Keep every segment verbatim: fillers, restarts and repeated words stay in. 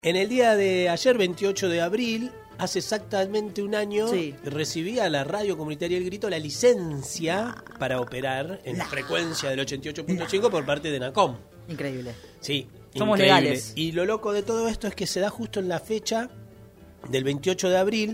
En el día de ayer, veintiocho de abril, hace exactamente un año, sí. recibía la radio comunitaria El Grito la licencia para operar en la frecuencia del ochenta y ocho punto cinco por parte de NACOM. Increíble. Sí, somos increíble. legales. Y lo loco de todo esto es que se da justo en la fecha del veintiocho de abril,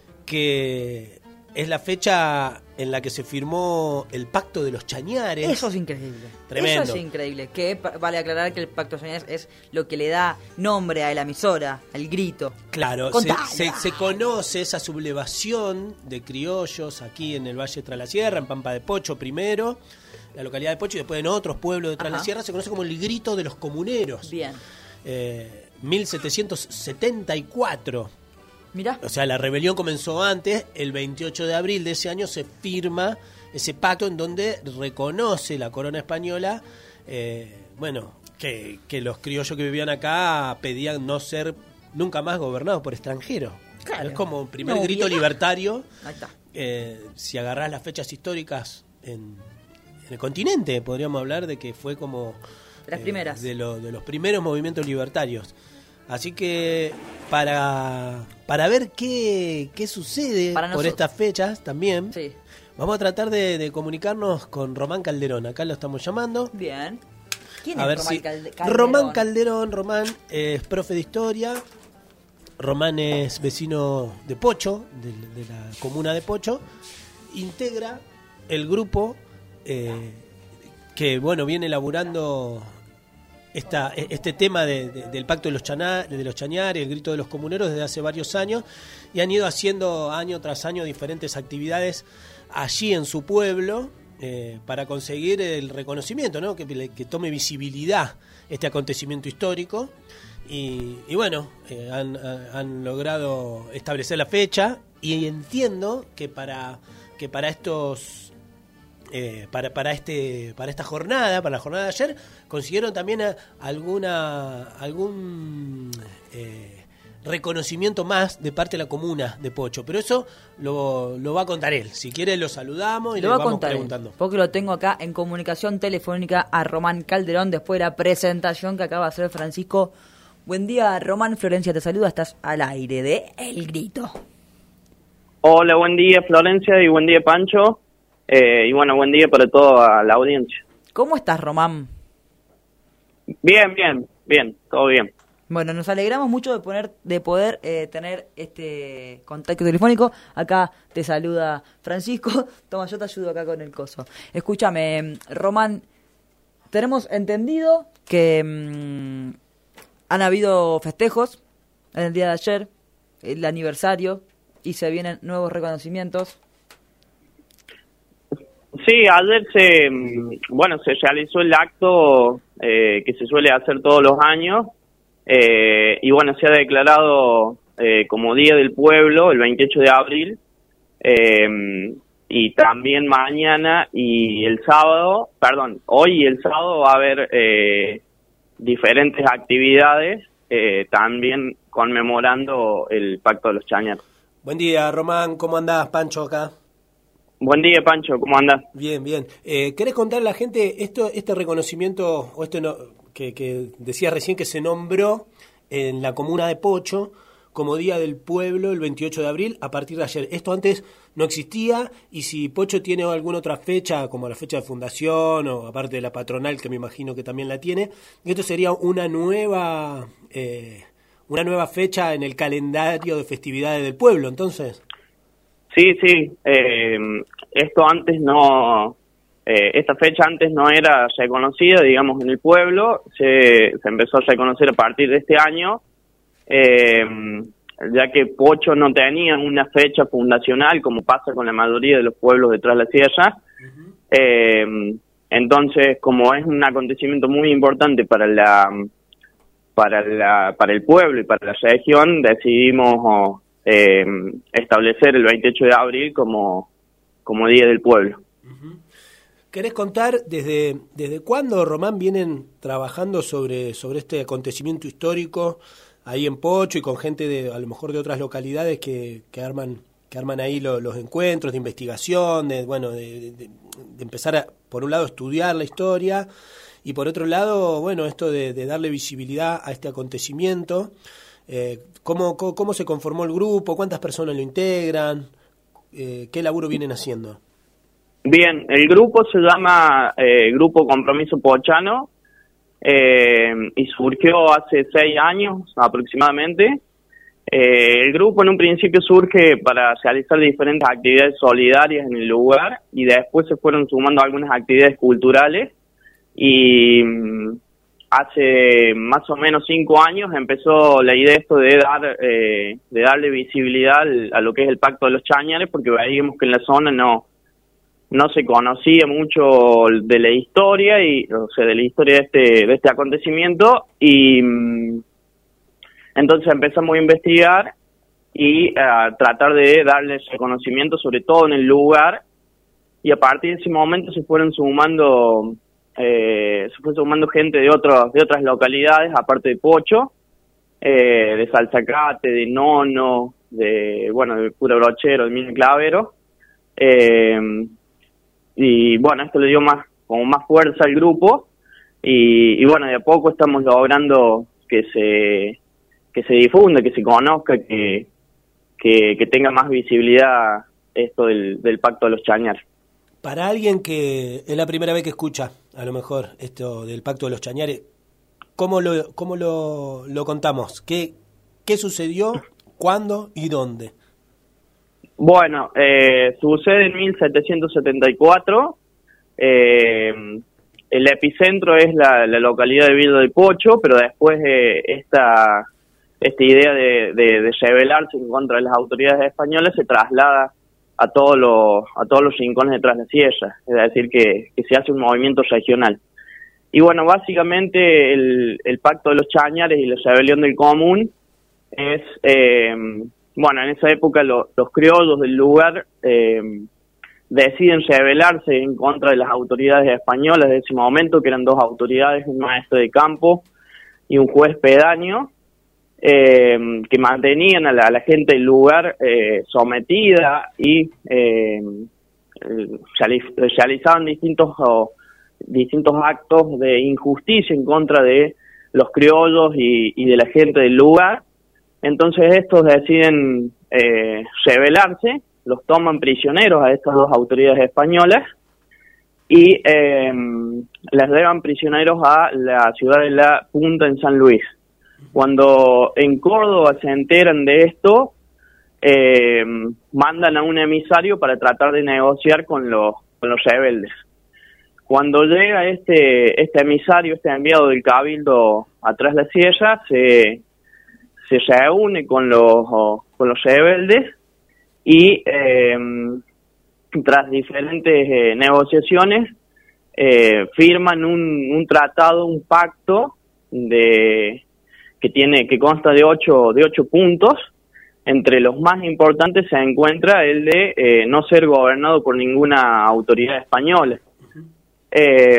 que es la fecha en la que se firmó el Pacto de los Chañares. Eso es increíble. Tremendo. Eso es increíble. Que vale aclarar que el Pacto de los Chañares es lo que le da nombre a la emisora, al Grito. Claro, se, se, se conoce esa sublevación de criollos aquí en el Valle de Tras la Sierra, en Pampa de Pocho primero, la localidad de Pocho, y después en otros pueblos de Tras la Sierra. Se conoce como el Grito de los Comuneros. Bien. Eh, mil setecientos setenta y cuatro. Mirá. O sea, la rebelión comenzó antes. El veintiocho de abril de ese año se firma ese pacto en donde reconoce la corona española, eh, bueno, que, que los criollos que vivían acá pedían no ser nunca más gobernados por extranjeros. Claro. Es como un primer no, grito bien. libertario. Ahí está. Eh, si agarrás las fechas históricas en, en el continente, podríamos hablar de que fue como las eh, primeras de, lo, de los primeros movimientos libertarios. Así que para, para ver qué, qué sucede para por estas fechas también, sí. vamos a tratar de, de comunicarnos con Román Calderón. Acá lo estamos llamando. Bien. ¿Quién a es ver Román si... Calderón? Román Calderón, Román es profe de historia. Román es vecino de Pocho, de, de la comuna de Pocho. Integra el grupo eh, que, bueno, viene elaborando... Esta, este tema de, de, del Pacto de los, Chaná, de los Chañares, el Grito de los Comuneros, desde hace varios años, y han ido haciendo año tras año diferentes actividades allí en su pueblo eh, para conseguir el reconocimiento, ¿no? que, que tome visibilidad este acontecimiento histórico. Y, y bueno, eh, han, han logrado establecer la fecha, y entiendo que para, que para estos... Eh, para para este para esta jornada, para la jornada de ayer, consiguieron también a, alguna algún eh, reconocimiento más de parte de la comuna de Pocho, pero eso lo, lo va a contar él. Si quiere lo saludamos y lo le vamos preguntando. Él, porque lo tengo acá en comunicación telefónica a Román Calderón después de la presentación que acaba de hacer Francisco. Buen día, Román. Florencia te saluda, estás al aire de El Grito. Hola, buen día Florencia y buen día Pancho. Eh, y bueno, buen día para toda la audiencia. ¿Cómo estás, Román? Bien, bien, bien, todo bien. Bueno, nos alegramos mucho de poner, de poder eh, tener este contacto telefónico. Acá te saluda Francisco. Toma, yo te ayudo acá con el coso. Escúchame, Román, tenemos entendido que mmm, han habido festejos en el día de ayer, el aniversario, y se vienen nuevos reconocimientos. Sí, ayer se, bueno, se realizó el acto eh, que se suele hacer todos los años eh, y bueno, se ha declarado eh, como Día del Pueblo el veintiocho de abril eh, y también mañana y el sábado, perdón, hoy y el sábado va a haber eh, diferentes actividades eh, también conmemorando el Pacto de los Chañares. Buen día, Román, ¿cómo andás? Pancho acá. Buen día, Pancho, ¿cómo andás? Bien, bien. Eh, ¿Querés contarle a la gente esto, este reconocimiento, o esto no, que, que decías recién que se nombró en la comuna de Pocho como Día del Pueblo el veintiocho de abril a partir de ayer? Esto antes no existía, y si Pocho tiene alguna otra fecha, como la fecha de fundación o aparte de la patronal, que me imagino que también la tiene, esto sería una nueva, eh, una nueva fecha en el calendario de festividades del pueblo, entonces... Sí, sí, eh, esto antes no, eh, esta fecha antes no era reconocida, digamos, en el pueblo, se, se empezó a reconocer a partir de este año, eh, ya que Pocho no tenía una fecha fundacional, como pasa con la mayoría de los pueblos de Tras la Sierra. Uh-huh. eh, entonces, como es un acontecimiento muy importante para la, para la, para el pueblo y para la región, decidimos... Oh, Eh, establecer el veintiocho de abril como, como Día del Pueblo. Uh-huh. ¿Querés contar desde desde cuándo, Román, vienen trabajando sobre, sobre este acontecimiento histórico ahí en Pocho y con gente de a lo mejor de otras localidades que, que arman que arman ahí lo, los encuentros de investigación, de bueno de, de, de empezar a, por un lado, estudiar la historia, y por otro lado, bueno, esto de, de darle visibilidad a este acontecimiento? Eh, ¿cómo, cómo, ¿Cómo se conformó el grupo? ¿Cuántas personas lo integran? Eh, ¿Qué laburo vienen haciendo? Bien, el grupo se llama eh, Grupo Compromiso Pochano eh, y surgió hace seis años aproximadamente. Eh, el grupo en un principio surge para realizar diferentes actividades solidarias en el lugar y después se fueron sumando algunas actividades culturales y mm, hace más o menos cinco años empezó la idea esto de dar eh, de darle visibilidad al, a lo que es el Pacto de los Chañares, porque veíamos que en la zona no no se conocía mucho de la historia y o sea de la historia de este de este acontecimiento y mm, entonces empezamos a investigar y a tratar de darles reconocimiento, sobre todo en el lugar, y a partir de ese momento se fueron sumando eh, se fue sumando gente de otros de otras localidades, aparte de Pocho, eh, de Salzacate, de Nono, de bueno de Cura Brochero, de Mil Clavero, eh, y bueno, esto le dio más como más fuerza al grupo, y, y bueno, de a poco estamos logrando que se que se difunda, que se conozca, que, que, que tenga más visibilidad esto del, del Pacto de los Chañares. Para alguien que es la primera vez que escucha, a lo mejor, esto del Pacto de los Chañares, ¿cómo lo, cómo lo, lo contamos? ¿Qué, ¿Qué sucedió, cuándo y dónde? Bueno, eh, sucede en mil setecientos setenta y cuatro, eh, el epicentro es la, la localidad de Villa del Pocho, pero después eh, esta... esta idea de, de, de rebelarse en contra de las autoridades españolas se traslada a todos los a todos los rincones de Tras la Sierra, es decir, que, que se hace un movimiento regional. Y bueno, básicamente el, el Pacto de los Chañares y la rebelión del común es, eh, bueno, en esa época lo, los criollos del lugar eh, deciden rebelarse en contra de las autoridades españolas de ese momento, que eran dos autoridades, un maestro de campo y un juez pedáneo, Eh, que mantenían a la, a la gente del lugar eh, sometida y eh, realizaban distintos oh, distintos actos de injusticia en contra de los criollos y, y de la gente del lugar. Entonces estos deciden eh, rebelarse, los toman prisioneros a estas dos autoridades españolas y eh, las llevan prisioneros a la ciudad de La Punta en San Luis. Cuando en Córdoba se enteran de esto, eh, mandan a un emisario para tratar de negociar con los con los rebeldes. Cuando llega este este emisario, este enviado del Cabildo a Tras la Sierra, se se reúne con los con los rebeldes y eh, tras diferentes eh, negociaciones eh, firman un, un tratado, un pacto de que tiene que consta de ocho de ocho puntos. Entre los más importantes se encuentra el de eh, no ser gobernado por ninguna autoridad española, eh,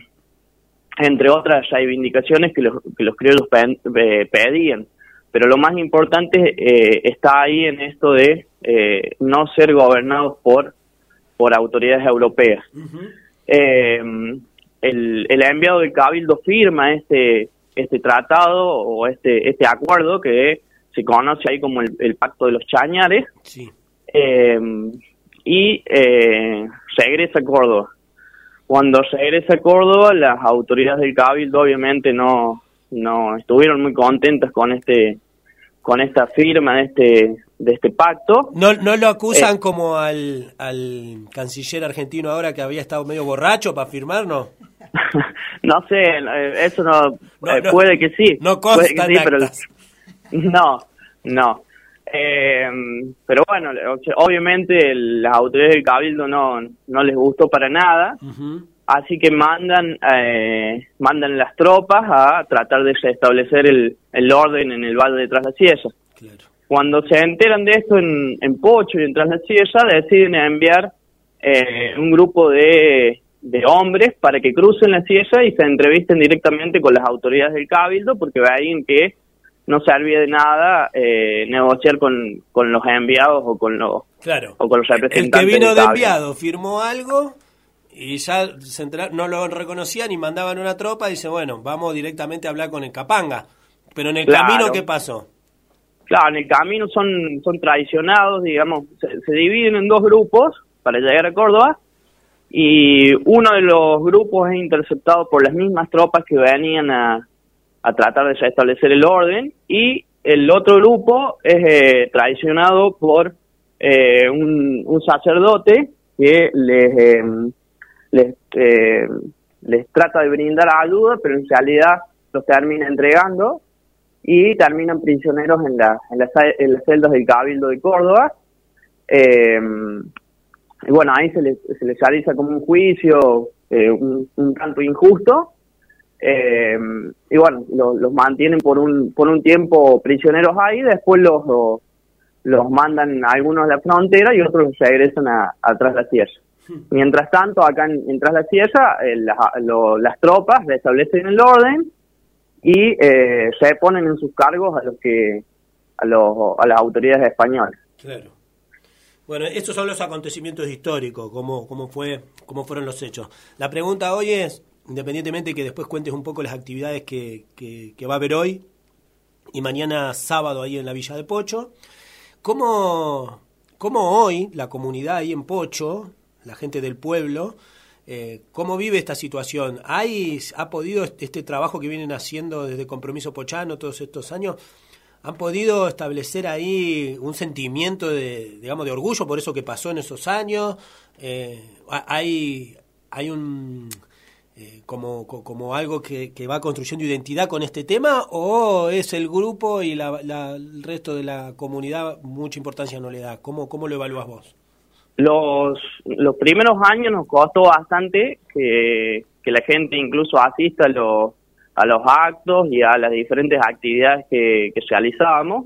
entre otras reivindicaciones que los que los criollos pe- pedían, pero lo más importante eh, está ahí en esto de eh, no ser gobernados por por autoridades europeas. Uh-huh. eh, el, el enviado del Cabildo firma este este tratado o este este acuerdo que se conoce ahí como el, el Pacto de los Chañares, sí. eh, y eh, regresa a Córdoba. Cuando regresa a Córdoba, las autoridades del Cabildo obviamente no no estuvieron muy contentas con este con esta firma de este de este pacto. No no lo acusan eh, como al al canciller argentino ahora, que había estado medio borracho para firmar, ¿no? No sé, eso no, no, eh, no puede que sí, no consta puede que sí, pero no, no. Eh, pero bueno, obviamente las autoridades del Cabildo no no les gustó para nada, uh-huh. Así que mandan eh, mandan las tropas a tratar de restablecer el, el orden en el Valle de Tras la Sierra. Claro. Cuando se enteran de esto en, en Pocho y en Tras la Sierra, deciden enviar eh, un grupo de de hombres para que crucen la sierra y se entrevisten directamente con las autoridades del Cabildo, porque veían que no servía de nada eh, negociar con, con los enviados o con los claro. o con los representantes. El que vino del de enviado firmó algo y ya se enteraron, no lo reconocían y mandaban una tropa y dice, bueno, vamos directamente a hablar con el Capanga. Pero en el claro. camino, ¿qué pasó? Claro, en el camino son, son traicionados, digamos, se, se dividen en dos grupos para llegar a Córdoba, y uno de los grupos es interceptado por las mismas tropas que venían a, a tratar de restablecer el orden, y el otro grupo es eh, traicionado por eh, un, un sacerdote que les, eh, les, eh, les trata de brindar ayuda, pero en realidad los termina entregando, y terminan prisioneros en, la, en, las, en las celdas del Cabildo de Córdoba. Eh, y bueno, ahí se les, se les realiza como un juicio eh, un, un tanto injusto, eh, y bueno, lo, los mantienen por un por un tiempo prisioneros ahí, después los, los, los mandan algunos a la frontera y otros los regresan a, a Tras la Sierra. Mientras tanto, acá en, en Tras la Sierra, eh, las, lo, las tropas restablecen el orden y eh, se ponen en sus cargos a los que a, los, a las autoridades españolas. Claro. Bueno, estos son los acontecimientos históricos, cómo, cómo fue, cómo fueron los hechos. La pregunta hoy es, independientemente que después cuentes un poco las actividades que, que, que va a haber hoy y mañana sábado ahí en la Villa de Pocho, ¿cómo, cómo hoy la comunidad ahí en Pocho, la gente del pueblo, eh, cómo vive esta situación? ¿Hay, ha podido este, este trabajo que vienen haciendo desde Compromiso Pochano todos estos años, han podido establecer ahí un sentimiento de, digamos, de orgullo por eso que pasó en esos años? Eh, hay, hay un eh, como, como algo que, que va construyendo identidad con este tema, o es el grupo y la, la, el resto de la comunidad mucha importancia no le da? ¿Cómo, cómo lo evalúas vos? Los, los primeros años nos costó bastante que, que la gente incluso asista a los, a los actos y a las diferentes actividades que, que realizábamos,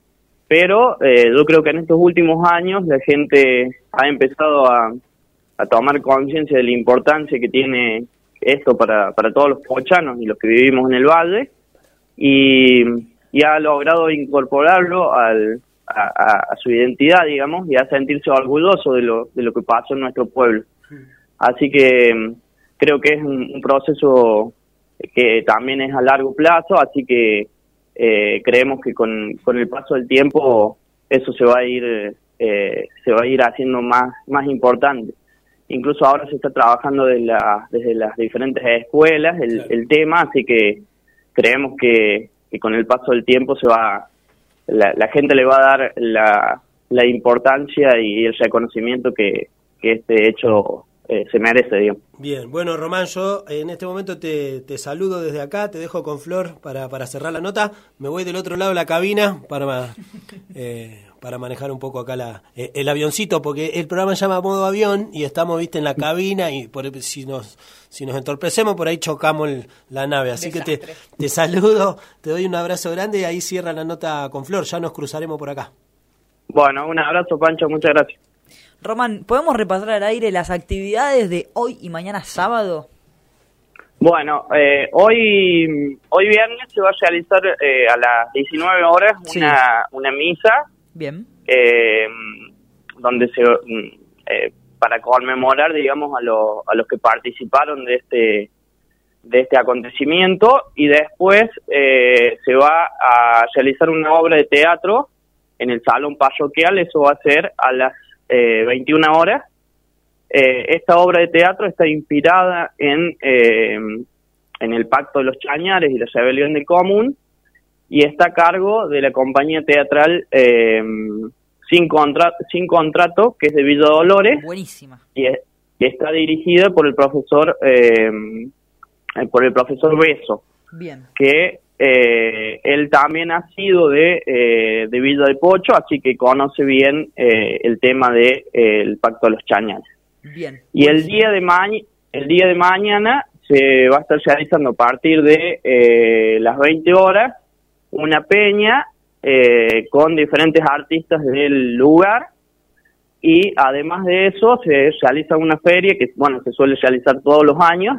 pero eh, yo creo que en estos últimos años la gente ha empezado a, a tomar conciencia de la importancia que tiene esto para, para todos los pochanos y los que vivimos en el valle, y, y ha logrado incorporarlo al A, a, a su identidad, digamos, y a sentirse orgulloso de lo de lo que pasó en nuestro pueblo. Así que creo que es un, un proceso que también es a largo plazo, así que eh, creemos que con, con el paso del tiempo eso se va a ir eh, se va a ir haciendo más más importante. Incluso ahora se está trabajando de la, desde las diferentes escuelas el, claro. el tema, así que creemos que, que con el paso del tiempo se va La, la gente le va a dar la, la importancia y el reconocimiento que, que este hecho eh, se merece, digamos. Bien, bueno, Román, yo en este momento te, te saludo desde acá, te dejo con Flor para, para cerrar la nota, me voy del otro lado de la cabina para, eh, para manejar un poco acá la, eh, el avioncito, porque el programa se llama Modo Avión y estamos, viste, en la cabina y por, si nos si nos entorpecemos por ahí chocamos el, la nave, así Desastre. que te, te saludo, te doy un abrazo grande y ahí cierra la nota con Flor, ya nos cruzaremos por acá. Bueno, un abrazo, Pancho, muchas gracias. Román, ¿podemos repasar al aire las actividades de hoy y mañana sábado? Bueno, eh, hoy hoy viernes se va a realizar eh, a las diecinueve horas una, sí. una misa. Bien. Eh, donde se eh, para conmemorar, digamos, a los a los que participaron de este de este acontecimiento, y después eh, se va a realizar una obra de teatro en el salón parroquial. Eso va a ser a las eh, veintiuna horas. Eh, esta obra de teatro está inspirada en eh, en el Pacto de los Chañares y la rebelión del Común, y está a cargo de la compañía teatral eh, Sin, Contra- Sin Contrato, que es de Villa Dolores. Buenísima. Y, es, y está dirigida por el profesor eh, por el profesor Beso. Bien. Que eh, él también ha sido de, eh, de Villa de Pocho, así que conoce bien eh, el tema de eh, el Pacto de los Chañares. Bien. Y el día de ma- el día de mañana se va a estar realizando a partir de eh, las veinte horas una peña eh, con diferentes artistas del lugar, y además de eso se realiza una feria que, bueno, se suele realizar todos los años,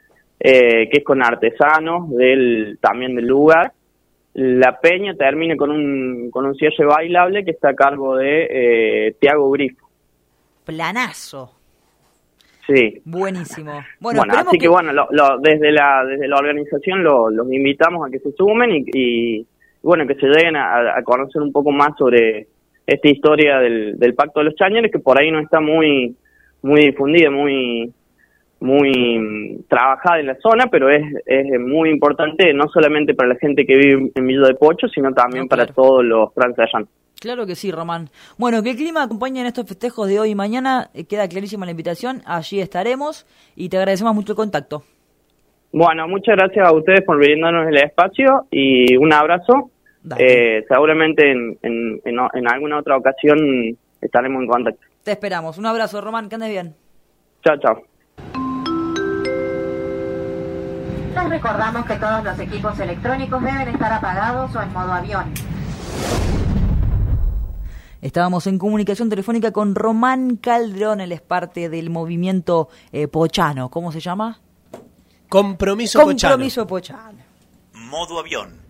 eh, que es con artesanos del también del lugar. La peña termina con un con un cierre bailable que está a cargo de eh, Tiago Grifo. Planazo. Sí. Buenísimo. Bueno, bueno así que, que bueno, lo, lo, desde la desde la organización lo, los invitamos a que se sumen y, y bueno, que se lleguen a, a conocer un poco más sobre esta historia del, del Pacto de los Chañares, que por ahí no está muy muy difundida, muy muy trabajada en la zona, pero es, es muy importante no solamente para la gente que vive en Villa de Pocho, sino también no, claro. para todos los francesanos. Claro que sí, Román. Bueno, que el clima acompañe en estos festejos de hoy y mañana, eh, queda clarísima la invitación, allí estaremos y te agradecemos mucho el contacto. Bueno, muchas gracias a ustedes por brindarnos el espacio y un abrazo. Eh, seguramente en, en, en, en alguna otra ocasión estaremos en contacto. Te esperamos. Un abrazo, Román, que andes bien. Chao, chao. Les recordamos que todos los equipos electrónicos deben estar apagados o en modo avión. Estábamos en comunicación telefónica con Román Calderón, él es parte del movimiento eh, pochano. ¿Cómo se llama? Compromiso, Compromiso Pochano. Modo avión.